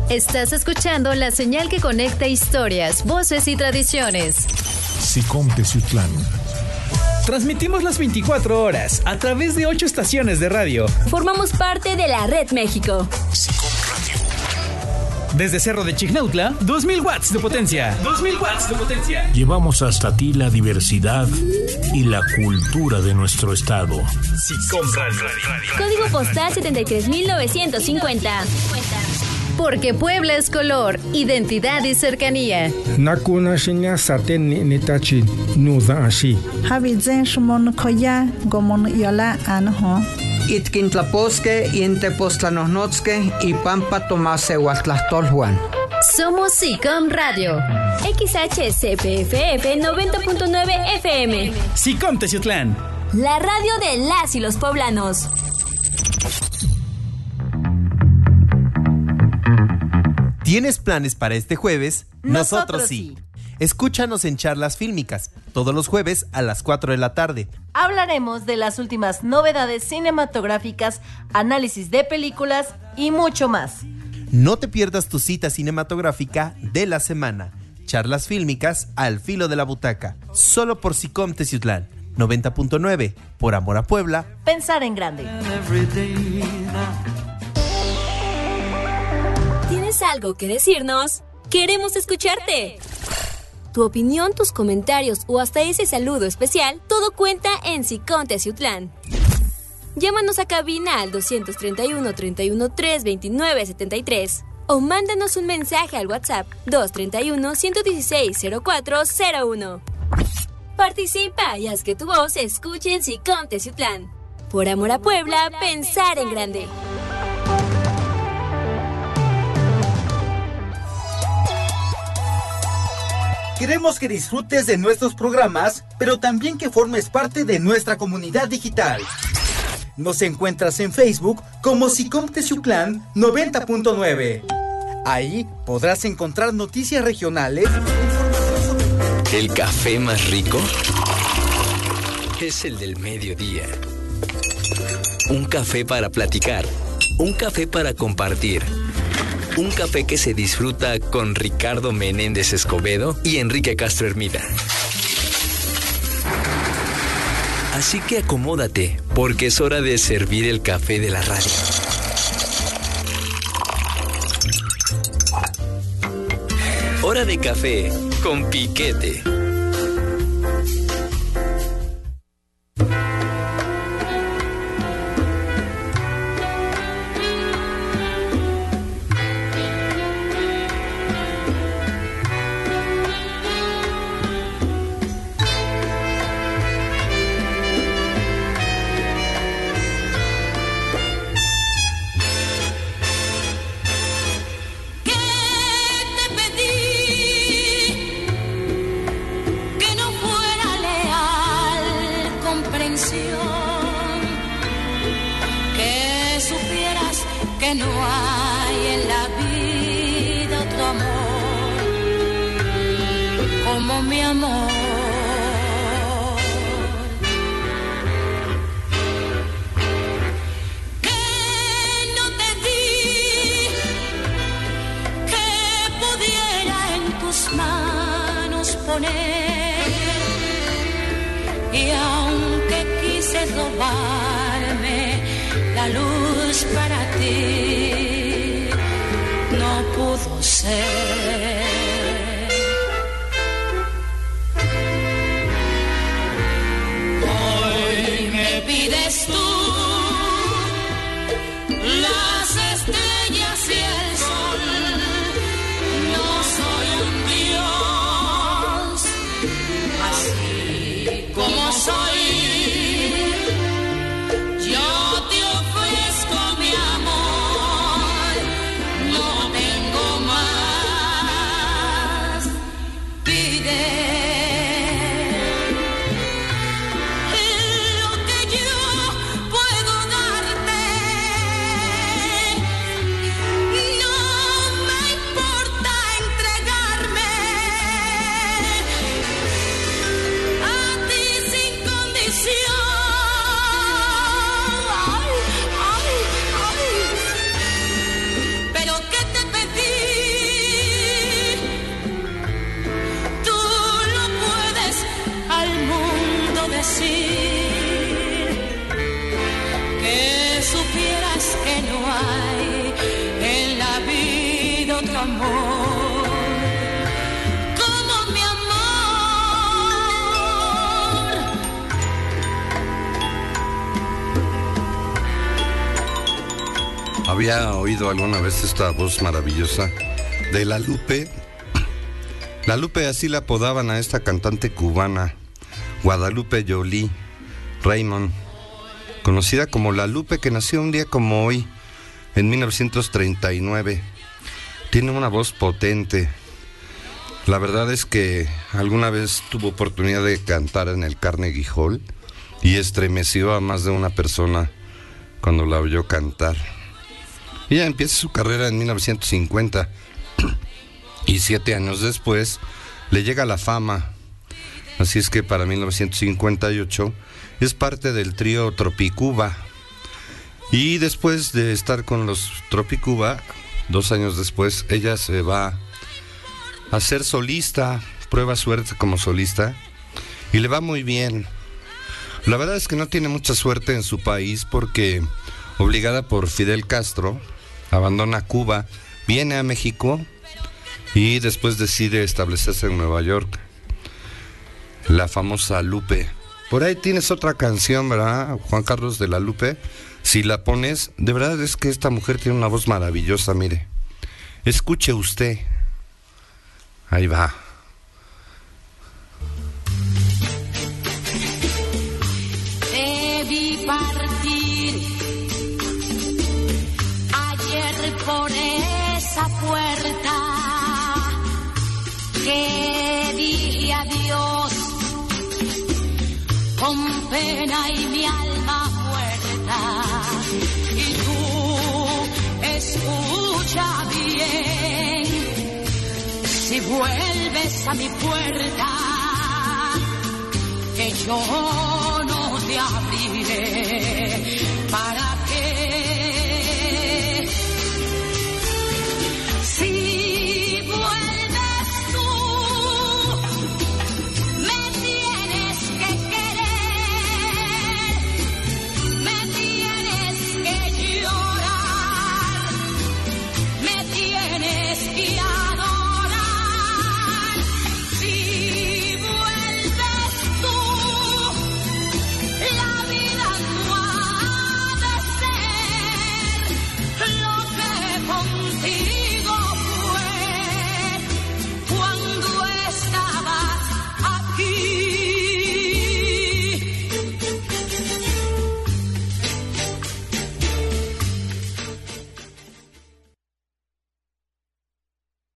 Estás escuchando la señal que conecta historias, voces y tradiciones. SICOM Teciutlán. Transmitimos las 24 horas a través de 8 estaciones de radio. Formamos parte de la Red México. SICOM Radio. Desde Cerro de Chignautla, 2000 watts de potencia. 2000 watts de potencia. Llevamos hasta ti la diversidad y la cultura de nuestro estado. SICOM Radio. Código postal 73950. Porque Puebla es color, identidad y cercanía. Nakuna shinya saten nitachi nuda ashi. Habizen shumon koya gomon yola anho. Itkintlaposque, Intepostlanosnotzque y Pampa Tomase Huatlastolhuan. Somos SICOM Radio. XHCPFF 90.9 FM. SICOM Teciutlán. La radio de las y los poblanos. ¿Tienes planes para este jueves? Nosotros sí. Escúchanos en Charlas Fílmicas, todos los jueves a las 4 de la tarde. Hablaremos de las últimas novedades cinematográficas, análisis de películas y mucho más. No te pierdas tu cita cinematográfica de la semana. Charlas Fílmicas al filo de la butaca, solo por SICOM Teciutlán, 90.9, por amor a Puebla. Pensar en grande. ¿Tienes algo que decirnos? ¡Queremos escucharte! Tu opinión, tus comentarios o hasta ese saludo especial, todo cuenta en SICOM Teciutlán. Llámanos a cabina al 231-313-2973 o mándanos un mensaje al WhatsApp 231-116-0401. Participa y haz que tu voz se escuche en SICOM Teciutlán. Por amor a Puebla, pensar en grande. Queremos que disfrutes de nuestros programas, pero también que formes parte de nuestra comunidad digital. Nos encuentras en Facebook como SICOM Teciutlán 90.9. Ahí podrás encontrar noticias regionales. El café más rico es el del mediodía. Un café para platicar, un café para compartir. Un café que se disfruta con Ricardo Menéndez Escobedo y Enrique Castro Hermida. Así que acomódate, porque es hora de servir el café de la radio. Hora de café con Piquete. Que no hay en la vida otro amor como mi amor. Que no te di, que pudiera en tus manos poner, y aunque quise robarme la luz para ti, no pudo ser. Hoy me pides tú las estrellas y el sol. No soy un dios, así como soy. Mi amor, no tengo más ¿Había oído alguna vez esta voz maravillosa de La Lupe? La Lupe, así la apodaban a esta cantante cubana, Guadalupe Jolie Raymond, conocida como La Lupe, que nació un día como hoy, en 1939. Tiene una voz potente. La verdad es que alguna vez tuvo oportunidad de cantar en el Carnegie Hall y estremeció a más de una persona cuando la oyó cantar. Ella empieza su carrera en 1950 y 7 años después le llega la fama. Así es que para 1958 es parte del trío Tropicuba. Y después de estar con los Tropicuba, 2 años después, ella se va a ser solista, prueba suerte como solista y le va muy bien. La verdad es que no tiene mucha suerte en su país porque, obligada por Fidel Castro, abandona Cuba, viene a México y después decide establecerse en Nueva York. La famosa Lupe. Por ahí tienes otra canción, ¿verdad, Juan Carlos, de La Lupe? Si la pones, de verdad es que esta mujer tiene una voz maravillosa, mire. Escuche usted. Ahí va. Te vi partir ayer por esa puerta, que di adiós con pena y mi alma muerta. Y tú escucha bien, si vuelves a mi puerta, que yo no te abriré para